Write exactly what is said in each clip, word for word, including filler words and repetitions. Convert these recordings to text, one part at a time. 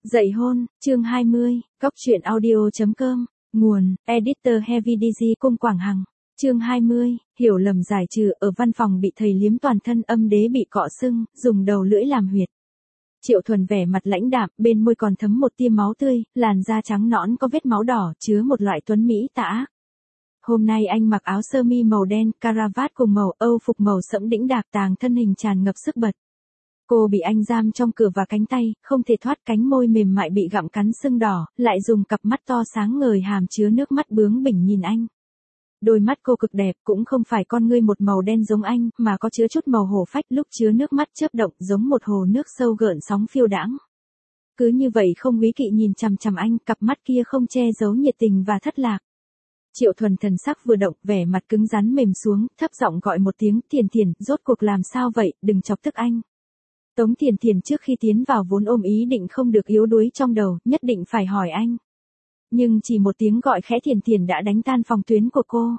Dạy hôn, chương hai mươi, Cóc truyện audio chấm com, nguồn, editor Heavy đê giê Cung Quảng Hằng, chương hai mươi, hiểu lầm giải trừ. Ở văn phòng bị thầy liếm toàn thân, âm đế bị cọ sưng, dùng đầu lưỡi làm huyệt. Triệu Thuần vẻ mặt lãnh đạm, bên môi còn thấm một tia máu tươi, làn da trắng nõn có vết máu đỏ, chứa một loại tuấn mỹ tà ác. Hôm nay anh mặc áo sơ mi màu đen, caravat cùng màu Âu phục màu sẫm đĩnh đạc, tàng thân hình tràn ngập sức bật. Cô bị anh giam trong cửa và cánh tay, không thể thoát, cánh môi mềm mại bị gặm cắn sưng đỏ, lại dùng cặp mắt to sáng ngời hàm chứa nước mắt bướng bỉnh nhìn anh. Đôi mắt cô cực đẹp, cũng không phải con ngươi một màu đen giống anh, mà có chứa chút màu hổ phách, lúc chứa nước mắt chớp động giống một hồ nước sâu gợn sóng phiêu đãng. Cứ như vậy không úy kỵ nhìn chằm chằm anh, cặp mắt kia không che giấu nhiệt tình và thất lạc. Triệu Thuần thần sắc vừa động, vẻ mặt cứng rắn mềm xuống, thấp giọng gọi một tiếng, Thiền Thiền, rốt cuộc làm sao vậy, đừng chọc tức anh. Tống Thiền Thiền trước khi tiến vào vốn ôm ý định không được yếu đuối trong đầu, nhất định phải hỏi anh. Nhưng chỉ một tiếng gọi khẽ Thiền Thiền đã đánh tan phòng tuyến của cô.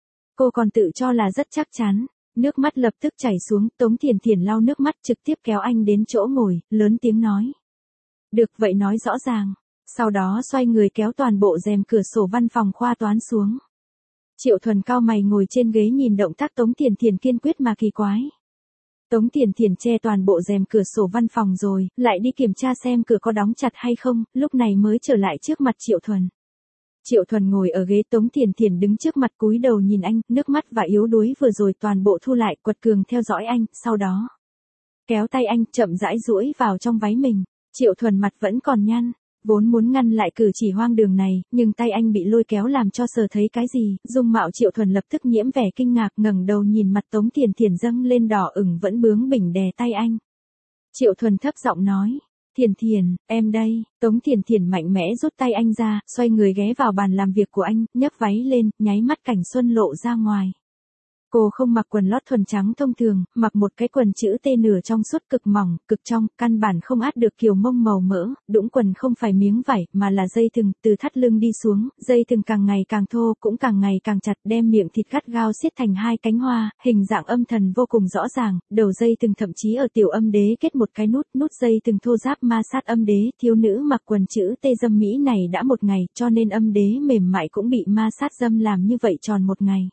Cô còn tự cho là rất chắc chắn, nước mắt lập tức chảy xuống, Tống Thiền Thiền lau nước mắt trực tiếp kéo anh đến chỗ ngồi, lớn tiếng nói. Được vậy nói rõ ràng. Sau đó xoay người kéo toàn bộ rèm cửa sổ văn phòng khoa toán xuống. Triệu Thuần cau mày ngồi trên ghế nhìn động tác Tống Thiền Thiền kiên quyết mà kỳ quái. Tống Thiền Thiền che toàn bộ rèm cửa sổ văn phòng rồi, lại đi kiểm tra xem cửa có đóng chặt hay không, lúc này mới trở lại trước mặt Triệu Thuần. Triệu Thuần ngồi ở ghế, Tống Thiền Thiền đứng trước mặt cúi đầu nhìn anh, nước mắt và yếu đuối vừa rồi toàn bộ thu lại, quật cường theo dõi anh, sau đó kéo tay anh chậm rãi duỗi vào trong váy mình. Triệu Thuần mặt vẫn còn nhăn, vốn muốn ngăn lại cử chỉ hoang đường này, nhưng tay anh bị lôi kéo làm cho sờ thấy cái gì, dung mạo Triệu Thuần lập tức nhiễm vẻ kinh ngạc, ngẩng đầu nhìn mặt Tống Thiền Thiền dâng lên đỏ ửng vẫn bướng bỉnh đè tay anh. Triệu Thuần thấp giọng nói, Thiền Thiền, em đây. Tống Thiền Thiền mạnh mẽ rút tay anh ra, xoay người ghé vào bàn làm việc của anh, nhấc váy lên, nháy mắt cảnh xuân lộ ra ngoài. Cô không mặc quần lót thuần trắng thông thường, mặc một cái quần chữ T nửa trong suốt cực mỏng, cực trong, căn bản không át được kiều mông màu mỡ, đũng quần không phải miếng vải, mà là dây thừng, từ thắt lưng đi xuống, dây thừng càng ngày càng thô, cũng càng ngày càng chặt, đem miệng thịt gắt gao siết thành hai cánh hoa, hình dạng âm thần vô cùng rõ ràng, đầu dây thừng thậm chí ở tiểu âm đế kết một cái nút, nút dây thừng thô ráp ma sát âm đế, thiếu nữ mặc quần chữ T dâm mỹ này đã một ngày, cho nên âm đế mềm mại cũng bị ma sát dâm làm như vậy tròn một ngày.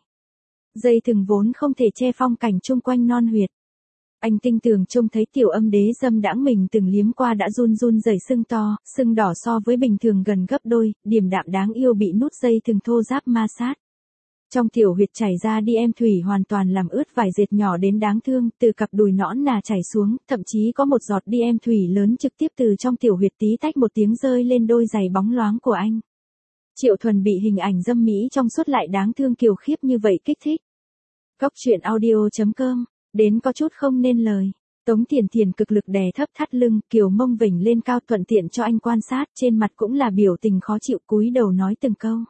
Dây thừng vốn không thể che phong cảnh chung quanh non huyệt. Anh tinh tường trông thấy tiểu âm đế dâm đãng mình từng liếm qua đã run run rẩy sưng to, sưng đỏ so với bình thường gần gấp đôi, điềm đạm đáng yêu bị nút dây thừng thô ráp ma sát. Trong tiểu huyệt chảy ra đi em thủy hoàn toàn làm ướt vải dệt nhỏ đến đáng thương, từ cặp đùi nõn nà chảy xuống, thậm chí có một giọt đi em thủy lớn trực tiếp từ trong tiểu huyệt tí tách một tiếng rơi lên đôi giày bóng loáng của anh. Triệu Thuần bị hình ảnh dâm mỹ trong suốt lại đáng thương kiều khiếp như vậy kích thích. Cóc truyện audio chấm com, đến có chút không nên lời. Tống Thiền Thiền cực lực đè thấp thắt lưng, kiều mông vểnh lên cao thuận tiện cho anh quan sát, trên mặt cũng là biểu tình khó chịu, cúi đầu nói từng câu.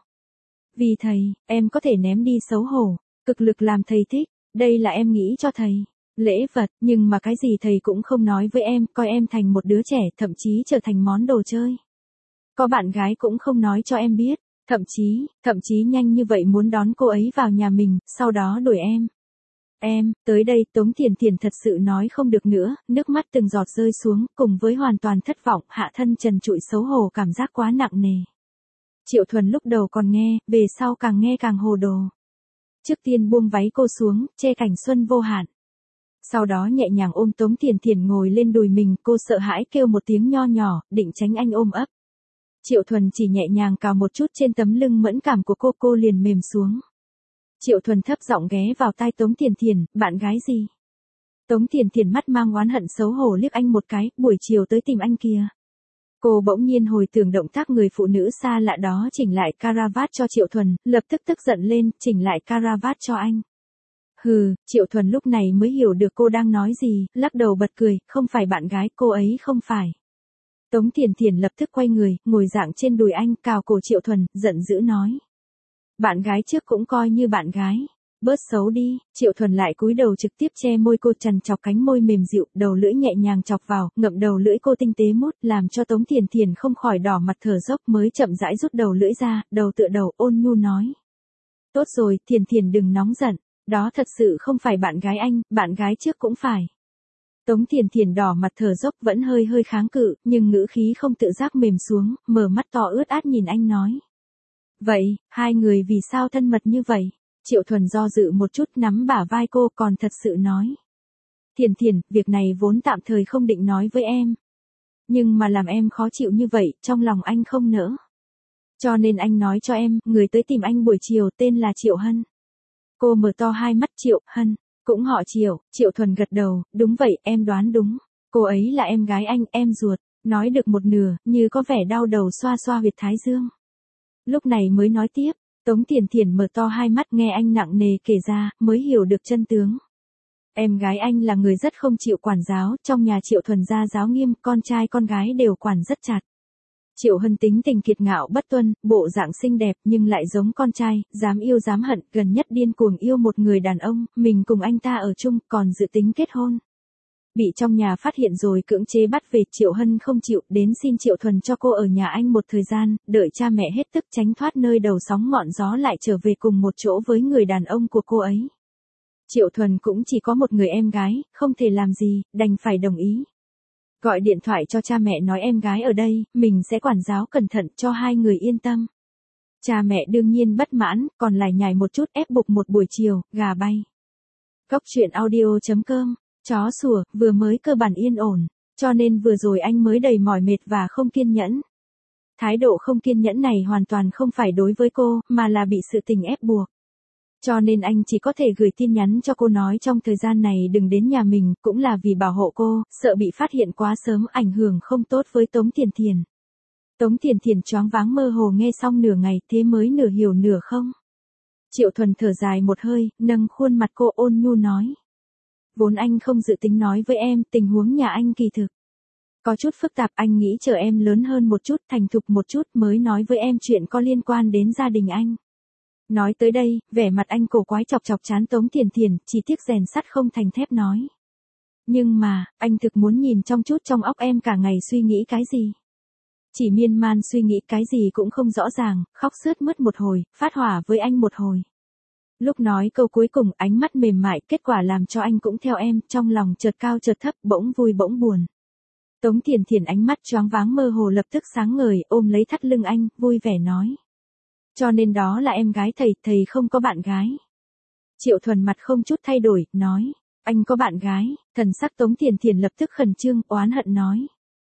Vì thầy, em có thể ném đi xấu hổ, cực lực làm thầy thích, đây là em nghĩ cho thầy. Lễ vật, nhưng mà cái gì thầy cũng không nói với em, coi em thành một đứa trẻ, thậm chí trở thành món đồ chơi. Có bạn gái cũng không nói cho em biết. Thậm chí, thậm chí nhanh như vậy muốn đón cô ấy vào nhà mình, sau đó đuổi em. Em, tới đây, Tống Thiền Thiền thật sự nói không được nữa, nước mắt từng giọt rơi xuống, cùng với hoàn toàn thất vọng, hạ thân trần trụi xấu hổ cảm giác quá nặng nề. Triệu Thuần lúc đầu còn nghe, về sau càng nghe càng hồ đồ. Trước tiên buông váy cô xuống, che cảnh xuân vô hạn. Sau đó nhẹ nhàng ôm Tống Thiền Thiền ngồi lên đùi mình, cô sợ hãi kêu một tiếng nho nhỏ, định tránh anh ôm ấp. Triệu Thuần chỉ nhẹ nhàng cào một chút trên tấm lưng mẫn cảm của cô, cô liền mềm xuống. Triệu Thuần thấp giọng ghé vào tai Tống Thiền Thiền, bạn gái gì? Tống Thiền Thiền mắt mang oán hận xấu hổ liếc anh một cái, buổi chiều tới tìm anh kìa. Cô bỗng nhiên hồi tưởng động tác người phụ nữ xa lạ đó chỉnh lại caravat cho Triệu Thuần, lập tức tức giận lên, chỉnh lại caravat cho anh. Hừ, Triệu Thuần lúc này mới hiểu được cô đang nói gì, lắc đầu bật cười, không phải bạn gái, cô ấy không phải. Tống Thiền Thiền lập tức quay người, ngồi dạng trên đùi anh, cào cổ Triệu Thuần, giận dữ nói. Bạn gái trước cũng coi như bạn gái. Bớt xấu đi. Triệu Thuần lại cúi đầu trực tiếp che môi cô, chằn chọc cánh môi mềm dịu, đầu lưỡi nhẹ nhàng chọc vào, ngậm đầu lưỡi cô tinh tế mút, làm cho Tống Thiền Thiền không khỏi đỏ mặt thở dốc, mới chậm rãi rút đầu lưỡi ra, đầu tựa đầu, ôn nhu nói. Tốt rồi, Thiền Thiền đừng nóng giận, đó thật sự không phải bạn gái anh, bạn gái trước cũng phải. Tống Thiền Thiền đỏ mặt thở dốc vẫn hơi hơi kháng cự, nhưng ngữ khí không tự giác mềm xuống, mở mắt to ướt át nhìn anh nói. Vậy, hai người vì sao thân mật như vậy? Triệu Thuần do dự một chút nắm bả vai cô còn thật sự nói. Thiền Thiền, việc này vốn tạm thời không định nói với em. Nhưng mà làm em khó chịu như vậy, trong lòng anh không nỡ. Cho nên anh nói cho em, người tới tìm anh buổi chiều tên là Triệu Hân. Cô mở to hai mắt. Triệu Hân, cũng họ Triệu. Triệu Thuần gật đầu, đúng vậy, em đoán đúng. Cô ấy là em gái anh, em ruột. Nói được một nửa, như có vẻ đau đầu xoa xoa huyệt thái dương. Lúc này mới nói tiếp, Tống Thiền Thiền mở to hai mắt nghe anh nặng nề kể ra, mới hiểu được chân tướng. Em gái anh là người rất không chịu quản giáo, trong nhà Triệu Thuần gia giáo nghiêm, con trai con gái đều quản rất chặt. Triệu Hân tính tình kiệt ngạo bất tuân, bộ dạng xinh đẹp nhưng lại giống con trai, dám yêu dám hận, gần nhất điên cuồng yêu một người đàn ông, mình cùng anh ta ở chung, còn dự tính kết hôn. Bị trong nhà phát hiện rồi cưỡng chế bắt về, Triệu Hân không chịu, đến xin Triệu Thuần cho cô ở nhà anh một thời gian, đợi cha mẹ hết tức tránh thoát nơi đầu sóng ngọn gió lại trở về cùng một chỗ với người đàn ông của cô ấy. Triệu Thuần cũng chỉ có một người em gái, không thể làm gì, đành phải đồng ý. Gọi điện thoại cho cha mẹ nói em gái ở đây, mình sẽ quản giáo cẩn thận cho hai người yên tâm. Cha mẹ đương nhiên bất mãn, còn lại nhảy một chút ép buộc một buổi chiều, gà bay. Cốc truyện audio chấm com, chó sủa, vừa mới cơ bản yên ổn, cho nên vừa rồi anh mới đầy mỏi mệt và không kiên nhẫn. Thái độ không kiên nhẫn này hoàn toàn không phải đối với cô, mà là bị sự tình ép buộc. Cho nên anh chỉ có thể gửi tin nhắn cho cô nói trong thời gian này đừng đến nhà mình, cũng là vì bảo hộ cô, sợ bị phát hiện quá sớm ảnh hưởng không tốt với Tống Thiền Thiền. Tống Thiền Thiền choáng váng mơ hồ nghe xong nửa ngày, thế mới nửa hiểu nửa không. Triệu Thuần thở dài một hơi, nâng khuôn mặt cô ôn nhu nói. Vốn anh không dự tính nói với em, tình huống nhà anh kỳ thực có chút phức tạp, anh nghĩ chờ em lớn hơn một chút, thành thục một chút mới nói với em chuyện có liên quan đến gia đình anh. Nói tới đây, vẻ mặt anh cổ quái chọc chọc chán Tống Thiền Thiền, chỉ tiếc rèn sắt không thành thép nói. Nhưng mà, anh thực muốn nhìn trong chút trong óc em cả ngày suy nghĩ cái gì. Chỉ miên man suy nghĩ cái gì cũng không rõ ràng, khóc sướt mướt một hồi, phát hỏa với anh một hồi. Lúc nói câu cuối cùng ánh mắt mềm mại, kết quả làm cho anh cũng theo em, trong lòng chợt cao chợt thấp, bỗng vui bỗng buồn. Tống Thiền Thiền ánh mắt choáng váng mơ hồ lập tức sáng ngời, ôm lấy thắt lưng anh, vui vẻ nói. Cho nên đó là em gái thầy, thầy không có bạn gái. Triệu Thuần mặt không chút thay đổi, nói. Anh có bạn gái, thần sắc Tống Thiền Thiền lập tức khẩn trương, oán hận nói.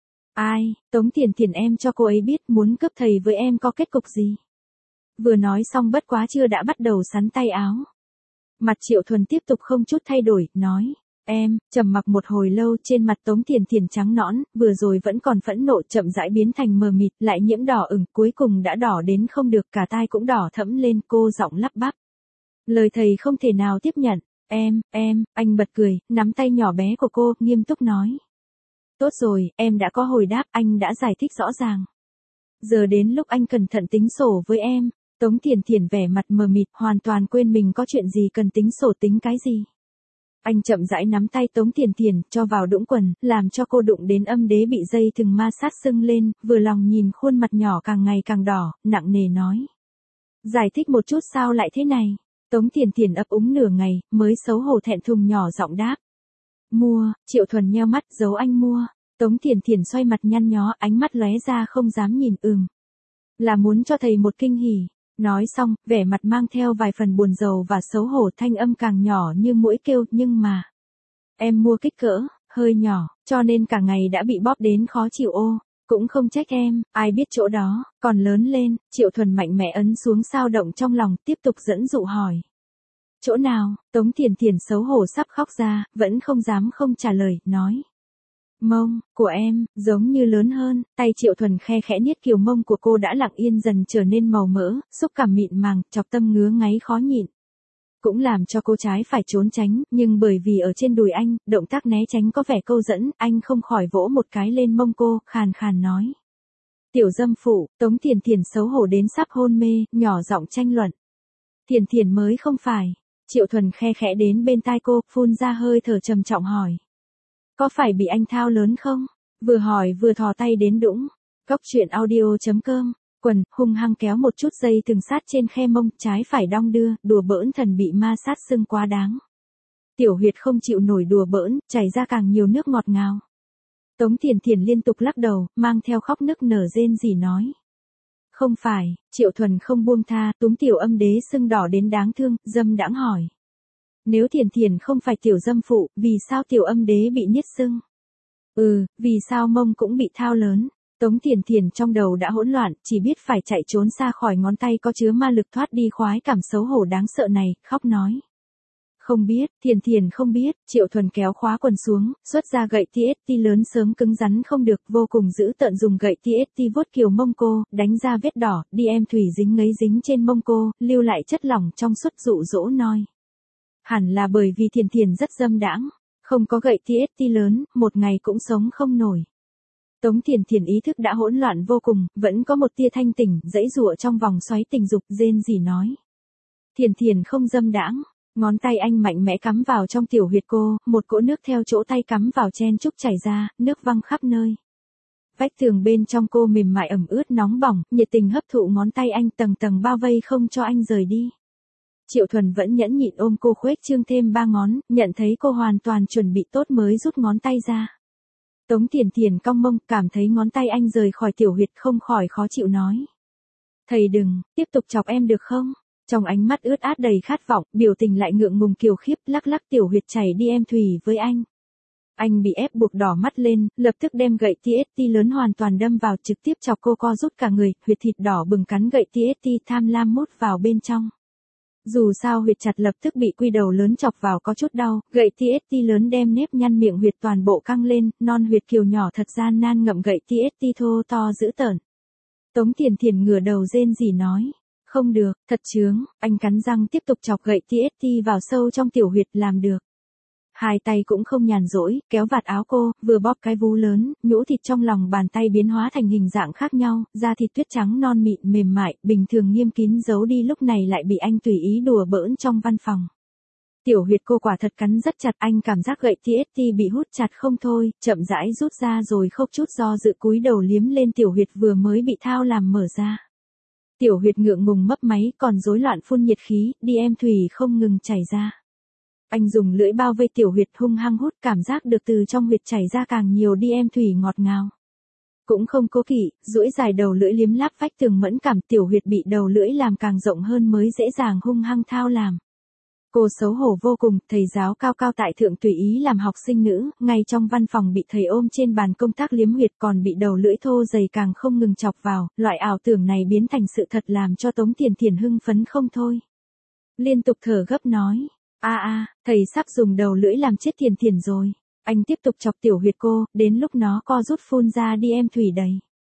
Ai, Tống Thiền Thiền em cho cô ấy biết muốn cướp thầy với em có kết cục gì. Vừa nói xong bất quá chưa đã bắt đầu sắn tay áo. Mặt Triệu Thuần tiếp tục không chút thay đổi, nói. Em, trầm mặc một hồi lâu trên mặt Tống Thiền Thiền trắng nõn, vừa rồi vẫn còn phẫn nộ chậm rãi biến thành mờ mịt, lại nhiễm đỏ ửng, cuối cùng đã đỏ đến không được, cả tai cũng đỏ thẫm lên, cô giọng lắp bắp. Lời thầy không thể nào tiếp nhận, em, em, anh bật cười, nắm tay nhỏ bé của cô, nghiêm túc nói. Tốt rồi, em đã có hồi đáp, anh đã giải thích rõ ràng. Giờ đến lúc anh cẩn thận tính sổ với em. Tống Thiền Thiền vẻ mặt mờ mịt, hoàn toàn quên mình có chuyện gì cần tính sổ tính cái gì. Anh chậm rãi nắm tay Tống Thiền Thiền, cho vào đũng quần, làm cho cô đụng đến âm đế bị dây thừng ma sát sưng lên, vừa lòng nhìn khuôn mặt nhỏ càng ngày càng đỏ, nặng nề nói. Giải thích một chút sao lại thế này? Tống Thiền Thiền ấp úng nửa ngày, mới xấu hổ thẹn thùng nhỏ giọng đáp. Mua, Triệu Thuần nheo mắt, giấu anh mua. Tống Thiền Thiền xoay mặt nhăn nhó, ánh mắt lóe ra không dám nhìn ừm. Là muốn cho thầy một kinh hỉ. Nói xong, vẻ mặt mang theo vài phần buồn rầu và xấu hổ, thanh âm càng nhỏ như mũi kêu, nhưng mà. Em mua kích cỡ, hơi nhỏ, cho nên cả ngày đã bị bóp đến khó chịu ô. Cũng không trách em, ai biết chỗ đó, còn lớn lên, Triệu Thuần mạnh mẽ ấn xuống sao động trong lòng, tiếp tục dẫn dụ hỏi. Chỗ nào, Tống Thiền Thiền xấu hổ sắp khóc ra, vẫn không dám không trả lời, nói. Mông, của em, giống như lớn hơn, tay Triệu Thuần khe khẽ niết kiều mông của cô đã lặng yên dần trở nên màu mỡ, xúc cảm mịn màng, chọc tâm ngứa ngáy khó nhịn. Cũng làm cho cô trái phải trốn tránh, nhưng bởi vì ở trên đùi anh, động tác né tránh có vẻ câu dẫn, anh không khỏi vỗ một cái lên mông cô, khàn khàn nói. Tiểu dâm phụ, Tống Thiền Thiền xấu hổ đến sắp hôn mê, nhỏ giọng tranh luận. Thiền Thiền mới không phải. Triệu Thuần khe khẽ đến bên tai cô, phun ra hơi thở trầm trọng hỏi. Có phải bị anh thao lớn không? Vừa hỏi vừa thò tay đến đũng. Cốc truyện audio chấm com. Quần, hung hăng kéo một chút dây từng sát trên khe mông, trái phải đong đưa, đùa bỡn thần bị ma sát sưng quá đáng. Tiểu huyệt không chịu nổi đùa bỡn, chảy ra càng nhiều nước ngọt ngào. Tống Thiền Thiền liên tục lắc đầu, mang theo khóc nức nở rên rỉ nói. Không phải, Triệu Thuần không buông tha, túm tiểu âm đế sưng đỏ đến đáng thương, dâm đãng hỏi. Nếu Thiền Thiền không phải tiểu dâm phụ, vì sao tiểu âm đế bị niết sưng? Ừ, vì sao mông cũng bị thao lớn? Tống Thiền Thiền trong đầu đã hỗn loạn, chỉ biết phải chạy trốn xa khỏi ngón tay có chứa ma lực thoát đi khoái cảm xấu hổ đáng sợ này, khóc nói. Không biết, Thiền Thiền không biết, Triệu Thuần kéo khóa quần xuống, xuất ra gậy tê ét tê lớn sớm cứng rắn không được, vô cùng giữ tợn dùng gậy tê ét tê vuốt kiều mông cô, đánh ra vết đỏ, đi em thủy dính ngấy dính trên mông cô, lưu lại chất lỏng trong suốt dụ dỗ nói. Hẳn là bởi vì Thiền Thiền rất dâm đãng, không có gậy tê ét tê lớn, một ngày cũng sống không nổi. Tống Thiền Thiền ý thức đã hỗn loạn vô cùng, vẫn có một tia thanh tỉnh, dãy giụa trong vòng xoáy tình dục, rên rỉ nói. Thiền Thiền không dâm đãng. Ngón tay anh mạnh mẽ cắm vào trong tiểu huyệt cô, một cỗ nước theo chỗ tay cắm vào chen chúc chảy ra, nước văng khắp nơi. Vách tường bên trong cô mềm mại ẩm ướt nóng bỏng, nhiệt tình hấp thụ ngón tay anh tầng tầng bao vây không cho anh rời đi. Triệu Thuần vẫn nhẫn nhịn ôm cô khuếch trương thêm ba ngón, nhận thấy cô hoàn toàn chuẩn bị tốt mới rút ngón tay ra. Tống Thiền Thiền cong mông, cảm thấy ngón tay anh rời khỏi tiểu huyệt không khỏi khó chịu nói. Thầy đừng, tiếp tục chọc em được không? Trong ánh mắt ướt át đầy khát vọng, biểu tình lại ngượng ngùng kiều khiếp, lắc lắc tiểu huyệt chảy đi em thủy với anh. Anh bị ép buộc đỏ mắt lên, lập tức đem gậy tê ét tê lớn hoàn toàn đâm vào, trực tiếp chọc cô co rút cả người, huyệt thịt đỏ bừng cắn gậy tê ét tê tham lam mút vào bên trong. Dù sao huyệt chặt lập tức bị quy đầu lớn chọc vào có chút đau, gậy tê ét tê lớn đem nếp nhăn miệng huyệt toàn bộ căng lên, non huyệt kiều nhỏ thật gian nan ngậm gậy tê ét tê thô to dữ tợn. Tống Thiền Thiền ngửa đầu rên rỉ nói. Không được, thật chướng, anh cắn răng tiếp tục chọc gậy tê ét tê vào sâu trong tiểu huyệt làm được. Hai tay cũng không nhàn rỗi, kéo vạt áo cô, vừa bóp cái vú lớn, nhũ thịt trong lòng bàn tay biến hóa thành hình dạng khác nhau, da thịt tuyết trắng non mịn mềm mại, bình thường nghiêm kín giấu đi lúc này lại bị anh tùy ý đùa bỡn trong văn phòng. Tiểu huyệt cô quả thật cắn rất chặt, anh cảm giác gậy tê ét tê bị hút chặt không thôi, chậm rãi rút ra rồi khóc chút do dự cúi đầu liếm lên tiểu huyệt vừa mới bị thao làm mở ra. Tiểu huyệt ngượng ngùng mấp máy còn rối loạn phun nhiệt khí, đi em thủy không ngừng chảy ra. Anh dùng lưỡi bao vây tiểu huyệt hung hăng hút, cảm giác được từ trong huyệt chảy ra càng nhiều đi em thủy ngọt ngào. Cũng không cố kỵ, duỗi dài đầu lưỡi liếm láp vách tường mẫn cảm, tiểu huyệt bị đầu lưỡi làm càng rộng hơn mới dễ dàng hung hăng thao làm. Cô xấu hổ vô cùng, thầy giáo cao cao tại thượng tùy ý làm học sinh nữ, ngay trong văn phòng bị thầy ôm trên bàn công tác liếm huyệt còn bị đầu lưỡi thô dày càng không ngừng chọc vào, loại ảo tưởng này biến thành sự thật làm cho Tống Thiền Thiền hưng phấn không thôi. Liên tục thở gấp nói, a a, thầy sắp dùng đầu lưỡi làm chết Thiền Thiền rồi. Anh tiếp tục chọc tiểu huyệt cô, đến lúc nó co rút phun ra đi em thủy đầy.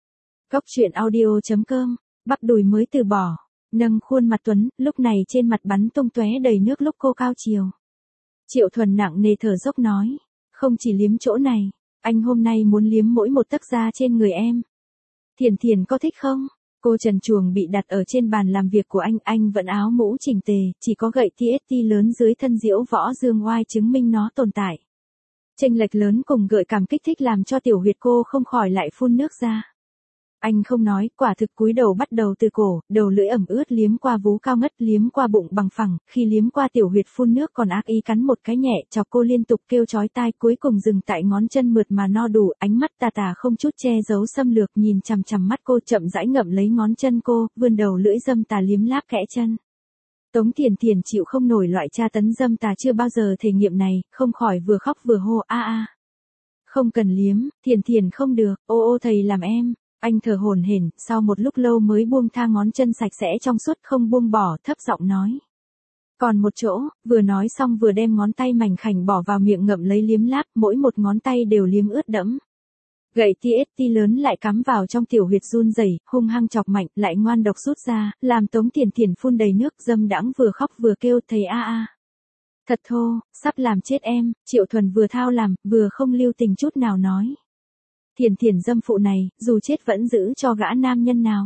Góc truyện audio chấm com, bắp đùi mới từ bỏ. Nâng khuôn mặt Tuấn, lúc này trên mặt bắn tung tóe đầy nước lúc cô cao chiều. Triệu Thuần nặng nề thở dốc nói, không chỉ liếm chỗ này, anh hôm nay muốn liếm mỗi một tấc da trên người em. Thiền Thiền có thích không? Cô trần truồng bị đặt ở trên bàn làm việc của anh, anh vẫn áo mũ chỉnh tề, chỉ có gậy tê ét tê lớn dưới thân diễu võ dương oai chứng minh nó tồn tại. Chênh lệch lớn cùng gợi cảm kích thích làm cho tiểu huyệt cô không khỏi lại phun nước ra. Anh không nói, quả thực cúi đầu bắt đầu từ cổ, đầu lưỡi ẩm ướt liếm qua vú cao ngất, liếm qua bụng bằng phẳng, khi liếm qua tiểu huyệt phun nước còn ác ý cắn một cái nhẹ, chọc cô liên tục kêu chói tai, cuối cùng dừng tại ngón chân mượt mà no đủ, ánh mắt tà tà không chút che giấu xâm lược nhìn chằm chằm mắt cô, chậm rãi ngậm lấy ngón chân cô, vươn đầu lưỡi dâm tà liếm láp kẽ chân. Tống Thiền Thiền chịu không nổi loại tra tấn dâm tà chưa bao giờ thể nghiệm này, không khỏi vừa khóc vừa hô a a. Không cần liếm, Thiền Thiền không được, ô ô thầy làm em. Anh thở hổn hển, sau một lúc lâu mới buông tha ngón chân sạch sẽ trong suốt không buông bỏ, thấp giọng nói. Còn một chỗ, vừa nói xong vừa đem ngón tay mảnh khảnh bỏ vào miệng ngậm lấy liếm láp, mỗi một ngón tay đều liếm ướt đẫm. Gậy tê ét tê lớn lại cắm vào trong tiểu huyệt run rẩy, hung hăng chọc mạnh, lại ngoan độc rút ra, làm Tống Thiền Thiền phun đầy nước, dâm đãng vừa khóc vừa kêu thầy a a. Thật thô, sắp làm chết em, Triệu Thuần vừa thao làm, vừa không lưu tình chút nào nói. Thiền Thiền dâm phụ này, dù chết vẫn giữ cho gã nam nhân nào.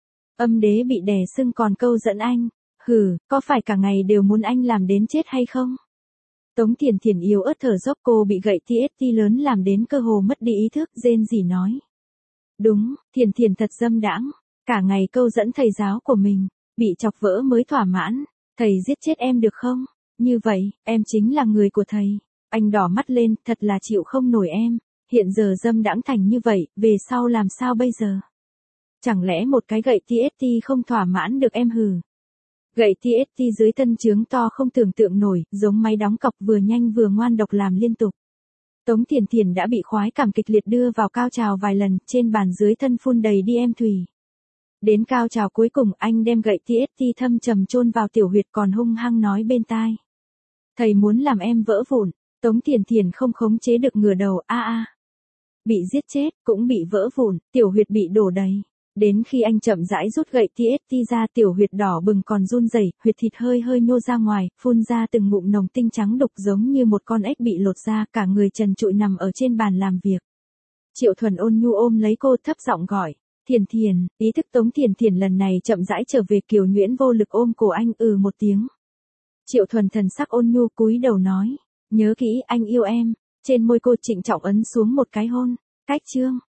Âm đế bị đè sưng còn câu dẫn anh, hừ, có phải cả ngày đều muốn anh làm đến chết hay không? Tống Thiền Thiền yếu ớt thở dốc, cô bị gậy tê ét tê lớn làm đến cơ hồ mất đi ý thức, rên rỉ nói. Đúng, Thiền Thiền thật dâm đãng, cả ngày câu dẫn thầy giáo của mình, bị chọc vỡ mới thỏa mãn, thầy giết chết em được không? Như vậy, em chính là người của thầy. Anh đỏ mắt lên, thật là chịu không nổi em. Hiện giờ dâm đãng thành như vậy, về sau làm sao bây giờ? Chẳng lẽ một cái gậy tê ét tê không thỏa mãn được em hừ? Gậy tê ét tê dưới tân trướng to không tưởng tượng nổi, giống máy đóng cọc vừa nhanh vừa ngoan độc làm liên tục. Tống Thiền Thiền đã bị khoái cảm kịch liệt đưa vào cao trào vài lần, trên bàn dưới thân phun đầy đi em thùy. Đến cao trào cuối cùng anh đem gậy tê ét tê thâm trầm chôn vào tiểu huyệt còn hung hăng nói bên tai. Thầy muốn làm em vỡ vụn. Tống Thiền Thiền không khống chế được ngửa đầu, a a. Bị giết chết, cũng bị vỡ vụn, tiểu huyệt bị đổ đầy. Đến khi anh chậm rãi rút gậy tê ét tê ra, tiểu huyệt đỏ bừng còn run rẩy, huyệt thịt hơi hơi nhô ra ngoài, phun ra từng ngụm nồng tinh trắng đục giống như một con ếch bị lột ra, cả người trần trụi nằm ở trên bàn làm việc. Triệu Thuần ôn nhu ôm lấy cô thấp giọng gọi, Thiền Thiền, ý thức Tống Thiền Thiền lần này chậm rãi trở về, Kiều Nhuyễn vô lực ôm cổ anh ừ một tiếng. Triệu Thuần thần sắc ôn nhu cúi đầu nói, nhớ kỹ anh yêu em, trên môi cô trịnh trọng ấn xuống một cái hôn, cách chương.